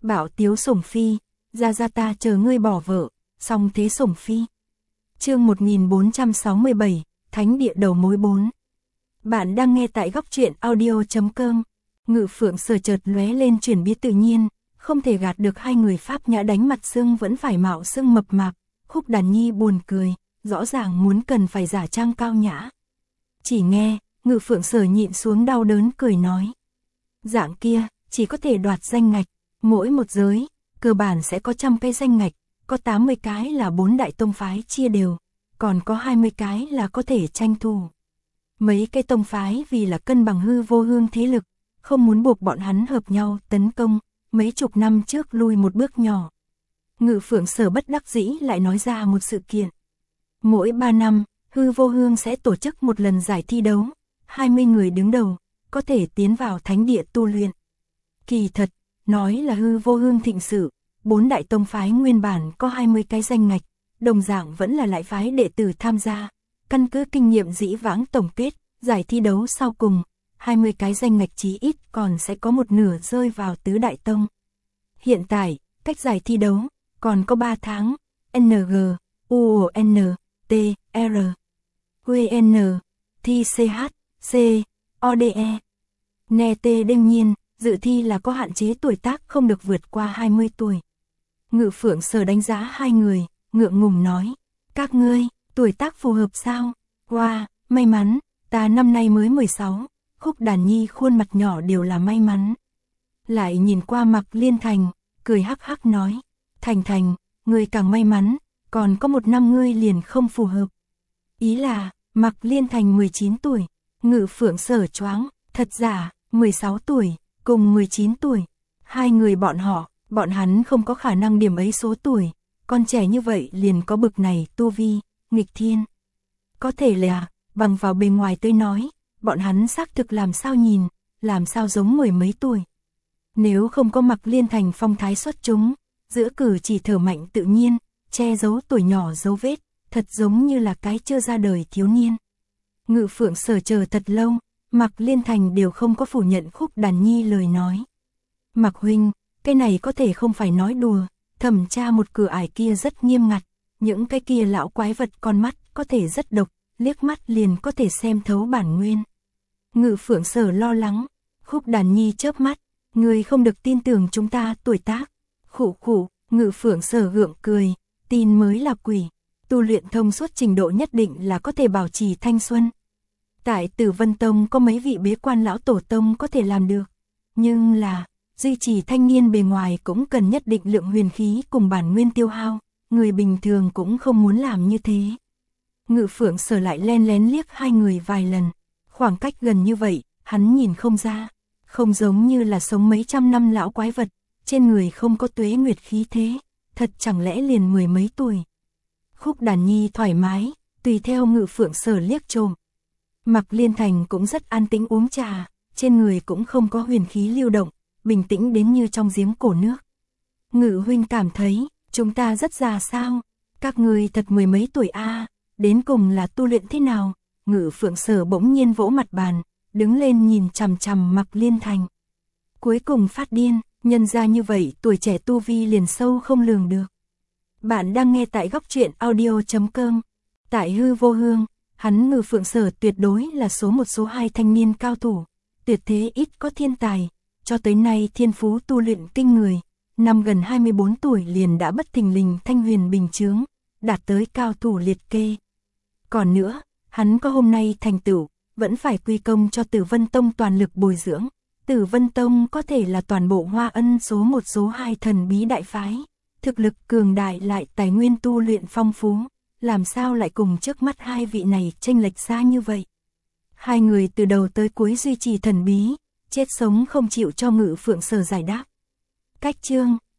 Bảo Tiếu Sủng Phi, ra ta chờ ngươi bỏ vợ, song thế Sủng Phi. Chương 1467, Thánh địa đầu mối 4. Bạn đang nghe tại góc truyện audio.com. Ngự Phượng Sở chợt lóe lên chuyển biến tự nhiên, không thể gạt được hai người Pháp nhã đánh mặt xương vẫn phải mạo xương mập mạp. Khúc Đàn Nhi buồn cười, rõ ràng muốn cần phải giả trang cao nhã. Chỉ nghe, Ngự Phượng Sở nhịn xuống đau đớn cười nói. Dạng kia, chỉ có thể đoạt danh ngạch, mỗi một giới, cơ bản sẽ có 100 cái danh ngạch, có 80 cái là 4 đại tông phái chia đều, còn có 20 cái là có thể tranh thủ. Mấy cái tông phái vì là cân bằng hư vô hương thế lực, không muốn buộc bọn hắn hợp nhau tấn công, mấy chục năm trước lui một bước nhỏ. Ngự Phượng Sở bất đắc dĩ lại nói ra một sự kiện. Mỗi 3 năm, hư vô hương sẽ tổ chức một lần giải thi đấu, 20 người đứng đầu, có thể tiến vào thánh địa tu luyện. Kỳ thật, nói là hư vô hương thịnh sự, 4 đại tông phái nguyên bản có 20 cái danh ngạch, đồng dạng vẫn là lại phái đệ tử tham gia. Căn cứ kinh nghiệm dĩ vãng tổng kết, giải thi đấu sau cùng, 20 cái danh ngạch chí ít còn sẽ có một nửa rơi vào tứ đại tông. Hiện tại, cách giải thi đấu, còn có 3 tháng, NG, UON, T, R, QN, thi CH, C, ODE. Nghe tê đương nhiên, dự thi là có hạn chế tuổi tác không được vượt qua 20 tuổi. Ngự Phượng Sở đánh giá hai người, ngượng ngùng nói, các ngươi, tuổi tác phù hợp sao? Wow, may mắn, ta năm nay mới 16, Khúc Đàn Nhi khuôn mặt nhỏ đều là may mắn. Lại nhìn qua Mạc Liên Thành, cười hắc hắc nói, Thành, ngươi càng may mắn, còn có 1 năm ngươi liền không phù hợp. Ý là, Mạc Liên Thành 19 tuổi, Ngự Phượng Sở choáng, thật giả, 16 tuổi, cùng 19 tuổi. Hai người bọn hắn không có khả năng điểm ấy số tuổi, con trẻ như vậy liền có bực này tu vi, nghịch thiên. Có thể là, bằng vào bề ngoài tôi nói, bọn hắn xác thực làm sao nhìn, làm sao giống 10 mấy tuổi. Nếu không có Mạc Liên Thành phong thái xuất chúng, giữa cử chỉ thở mạnh tự nhiên, che giấu tuổi nhỏ dấu vết, thật giống như là cái chưa ra đời thiếu niên. Ngự Phượng Sở chờ thật lâu, Mạc Liên Thành đều không có phủ nhận Khúc Đàn Nhi lời nói. Mạc huynh, cái này có thể không phải nói đùa, thẩm tra một cửa ải kia rất nghiêm ngặt, những cái kia lão quái vật con mắt có thể rất độc, liếc mắt liền có thể xem thấu bản nguyên. Ngự Phượng Sở lo lắng, Khúc Đàn Nhi chớp mắt, người không được tin tưởng chúng ta tuổi tác. Khụ, Ngự Phượng Sở gượng cười, tin mới là quỷ, tu luyện thông suốt trình độ nhất định là có thể bảo trì thanh xuân. Tại Tử Vân Tông có mấy vị bế quan lão tổ tông có thể làm được, nhưng là duy trì thanh niên bề ngoài cũng cần nhất định lượng huyền khí cùng bản nguyên tiêu hao, người bình thường cũng không muốn làm như thế. Ngự Phượng Sở lại len lén liếc hai người vài lần, khoảng cách gần như vậy, hắn nhìn không ra, không giống như là sống mấy trăm năm lão quái vật, trên người không có tuế nguyệt khí thế, thật chẳng lẽ liền 10 mấy tuổi. Khúc Đàn Nhi thoải mái, tùy theo Ngự Phượng Sở liếc trộm. Mạc Liên Thành cũng rất an tĩnh uống trà, trên người cũng không có huyền khí lưu động, bình tĩnh đến như trong giếng cổ nước. Ngự huynh cảm thấy, chúng ta rất già sao? Các người thật 10 mấy tuổi a, đến cùng là tu luyện thế nào? Ngự Phượng Sở bỗng nhiên vỗ mặt bàn, đứng lên nhìn chằm chằm Mạc Liên Thành. Cuối cùng phát điên, nhân ra như vậy tuổi trẻ tu vi liền sâu không lường được. Bạn đang nghe tại góc truyện audio.com. Tại hư vô hương, hắn Ngự Phượng Sở tuyệt đối là số 1 số 2 thanh niên cao thủ, tuyệt thế ít có thiên tài, cho tới nay thiên phú tu luyện kinh người, năm gần 24 tuổi liền đã bất thình lình thanh huyền bình chướng, đạt tới cao thủ liệt kê. Còn nữa, hắn có hôm nay thành tựu, vẫn phải quy công cho Tử Vân Tông toàn lực bồi dưỡng. Tử Vân Tông có thể là toàn bộ Hoa Ân số 1 số 2 thần bí đại phái, thực lực cường đại lại tài nguyên tu luyện phong phú, làm sao lại cùng trước mắt hai vị này chênh lệch xa như vậy. Hai người từ đầu tới cuối duy trì thần bí, chết sống không chịu cho Ngự Phượng Sở giải đáp. Cách chương